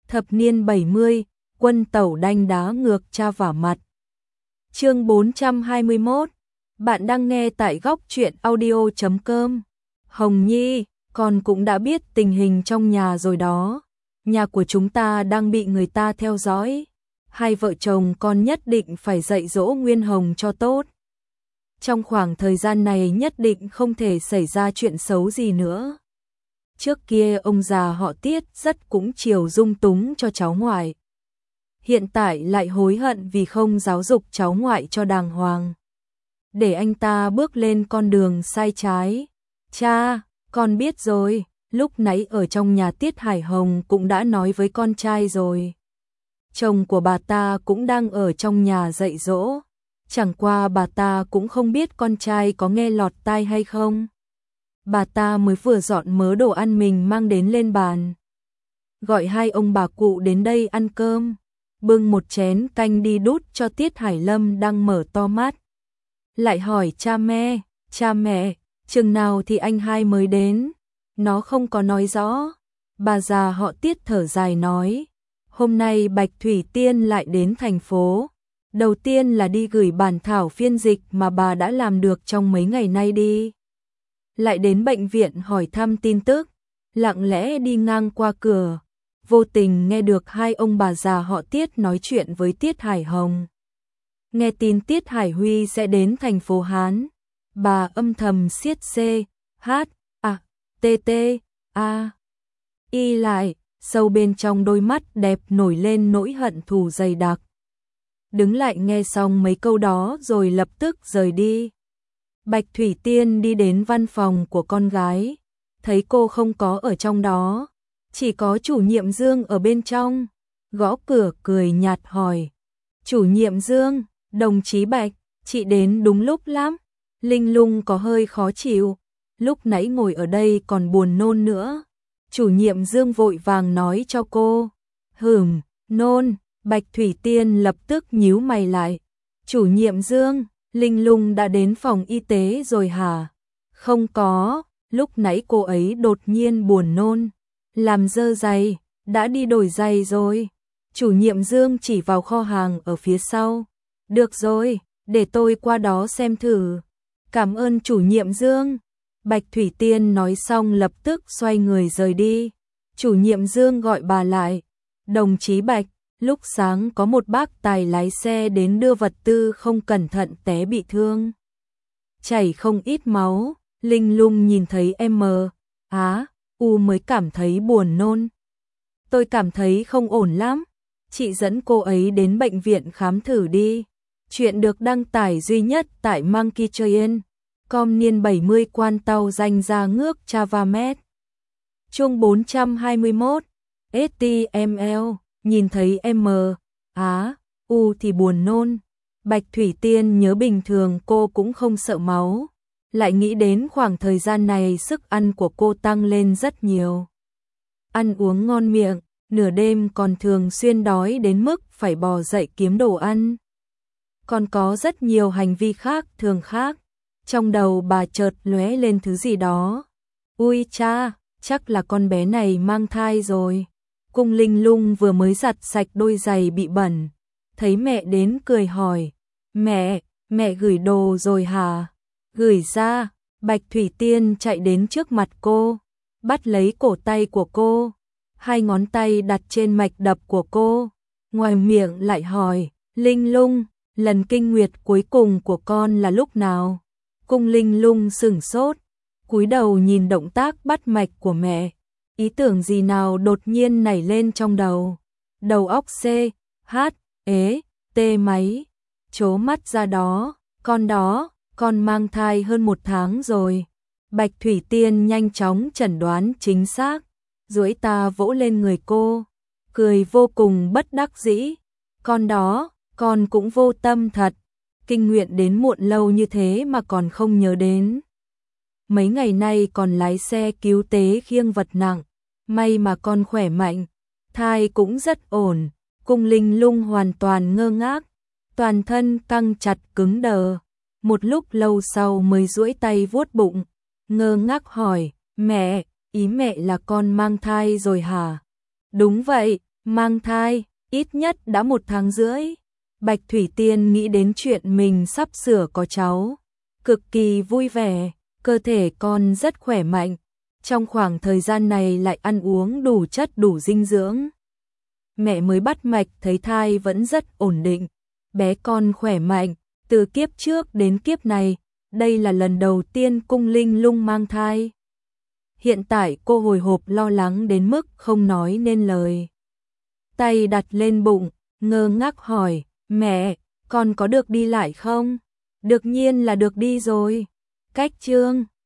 Thập niên 70, quân tẩu đanh đá ngược cha vả mặt. Chương 421. Bạn đang nghe tại góc truyện audio.com. Hồng Nhi, con cũng đã biết tình hình trong nhà rồi đó. Nhà của chúng ta đang bị người ta theo dõi. Hai vợ chồng con nhất định phải dạy dỗ Nguyên Hồng cho tốt. Trong khoảng thời gian này nhất định không thể xảy ra chuyện xấu gì nữa. Trước kia ông già họ Tiết rất cũng chiều dung túng cho cháu ngoại. Hiện tại lại hối hận vì không giáo dục cháu ngoại cho đàng hoàng. Để anh ta bước lên con đường sai trái. Cha, con biết rồi, lúc nãy ở trong nhà Tiết Hải Hồng cũng đã nói với con trai rồi. Chồng của bà ta cũng đang ở trong nhà dạy dỗ. Chẳng qua bà ta cũng không biết con trai có nghe lọt tai hay không. Bà ta mới vừa dọn mớ đồ ăn mình mang đến lên bàn. Gọi hai ông bà cụ đến đây ăn cơm. Bưng một chén canh đi đút cho Tiết Hải Lâm đang mở to mắt. Lại hỏi cha mẹ, chừng nào thì anh hai mới đến. Nó không có nói rõ. Bà già họ Tiết thở dài nói. Hôm nay Bạch Thủy Tiên lại đến thành phố. Đầu tiên là đi gửi bản thảo phiên dịch mà bà đã làm được trong mấy ngày nay đi. Lại đến bệnh viện hỏi thăm tin tức. Lặng lẽ đi ngang qua cửa. Vô tình nghe được hai ông bà già họ Tiết nói chuyện với Tiết Hải Hồng. Nghe tin Tiết Hải Huy sẽ đến thành phố Hán. Bà âm thầm siết y lại, sâu bên trong đôi mắt đẹp nổi lên nỗi hận thù dày đặc. Đứng lại nghe xong mấy câu đó rồi lập tức rời đi. Bạch Thủy Tiên đi đến văn phòng của con gái. Thấy cô không có ở trong đó. Chỉ có chủ nhiệm Dương ở bên trong. Gõ cửa cười nhạt hỏi. Chủ nhiệm Dương, đồng chí Bạch, chị đến đúng lúc lắm. Linh Lung có hơi khó chịu. Lúc nãy ngồi ở đây còn buồn nôn nữa. Chủ nhiệm Dương vội vàng nói cho cô. Nôn. Bạch Thủy Tiên lập tức nhíu mày lại. Chủ nhiệm Dương, Linh Lung đã đến phòng y tế rồi hả? Không có, lúc nãy cô ấy đột nhiên buồn nôn. Làm dơ giày, đã đi đổi giày rồi. Chủ nhiệm Dương chỉ vào kho hàng ở phía sau. Được rồi, để tôi qua đó xem thử. Cảm ơn chủ nhiệm Dương. Bạch Thủy Tiên nói xong lập tức xoay người rời đi. Chủ nhiệm Dương gọi bà lại. Đồng chí Bạch, lúc sáng có một bác tài lái xe đến đưa vật tư không cẩn thận té bị thương. Chảy không ít máu. Linh Lung nhìn thấy mới cảm thấy buồn nôn. Tôi cảm thấy không ổn lắm. Chị dẫn cô ấy đến bệnh viện khám thử đi. Chuyện được đăng tải duy nhất tại Monkey Train. Com niên 70 quan tàu danh ra ngước Chavamet. Chương 421. STML. Nhìn thấy thì buồn nôn. Bạch Thủy Tiên nhớ bình thường cô cũng không sợ máu. Lại nghĩ đến khoảng thời gian này sức ăn của cô tăng lên rất nhiều. Ăn uống ngon miệng, nửa đêm còn thường xuyên đói đến mức phải bò dậy kiếm đồ ăn. Còn có rất nhiều hành vi thường khác. Trong đầu bà chợt lóe lên thứ gì đó. Ui cha, chắc là con bé này mang thai rồi. Cung Linh Lung vừa mới giặt sạch đôi giày bị bẩn. Thấy mẹ đến cười hỏi. Mẹ gửi đồ rồi hả? Gửi ra. Bạch Thủy Tiên chạy đến trước mặt cô. Bắt lấy cổ tay của cô. Hai ngón tay đặt trên mạch đập của cô. Ngoài miệng lại hỏi. Linh Lung, lần kinh nguyệt cuối cùng của con là lúc nào? Cung Linh Lung sửng sốt. Cúi đầu nhìn động tác bắt mạch của mẹ. Ý tưởng gì nào đột nhiên nảy lên trong đầu. Đầu óc máy. Chố mắt ra đó. Con mang thai hơn 1 tháng rồi. Bạch Thủy Tiên nhanh chóng chẩn đoán chính xác. Duỗi ta vỗ lên người cô. Cười vô cùng bất đắc dĩ. Con cũng vô tâm thật. Kinh nguyệt đến muộn lâu như thế mà còn không nhớ đến. Mấy ngày nay còn lái xe cứu tế khiêng vật nặng. May mà con khỏe mạnh. Thai cũng rất ổn. Cung Linh Lung hoàn toàn ngơ ngác. Toàn thân căng chặt cứng đờ. Một lúc lâu sau mới duỗi tay vuốt bụng. Ngơ ngác hỏi. Mẹ, ý mẹ là con mang thai rồi hả? Đúng vậy, mang thai, ít nhất đã 1 tháng rưỡi. Bạch Thủy Tiên nghĩ đến chuyện mình sắp sửa có cháu, cực kỳ vui vẻ, cơ thể con rất khỏe mạnh, trong khoảng thời gian này lại ăn uống đủ chất đủ dinh dưỡng. Mẹ mới bắt mạch thấy thai vẫn rất ổn định, bé con khỏe mạnh, từ kiếp trước đến kiếp này, đây là lần đầu tiên Cung Linh Lung mang thai. Hiện tại cô hồi hộp lo lắng đến mức không nói nên lời. Tay đặt lên bụng, ngơ ngác hỏi, mẹ, con có được đi lại không? Đương nhiên là được đi rồi. Cách Chương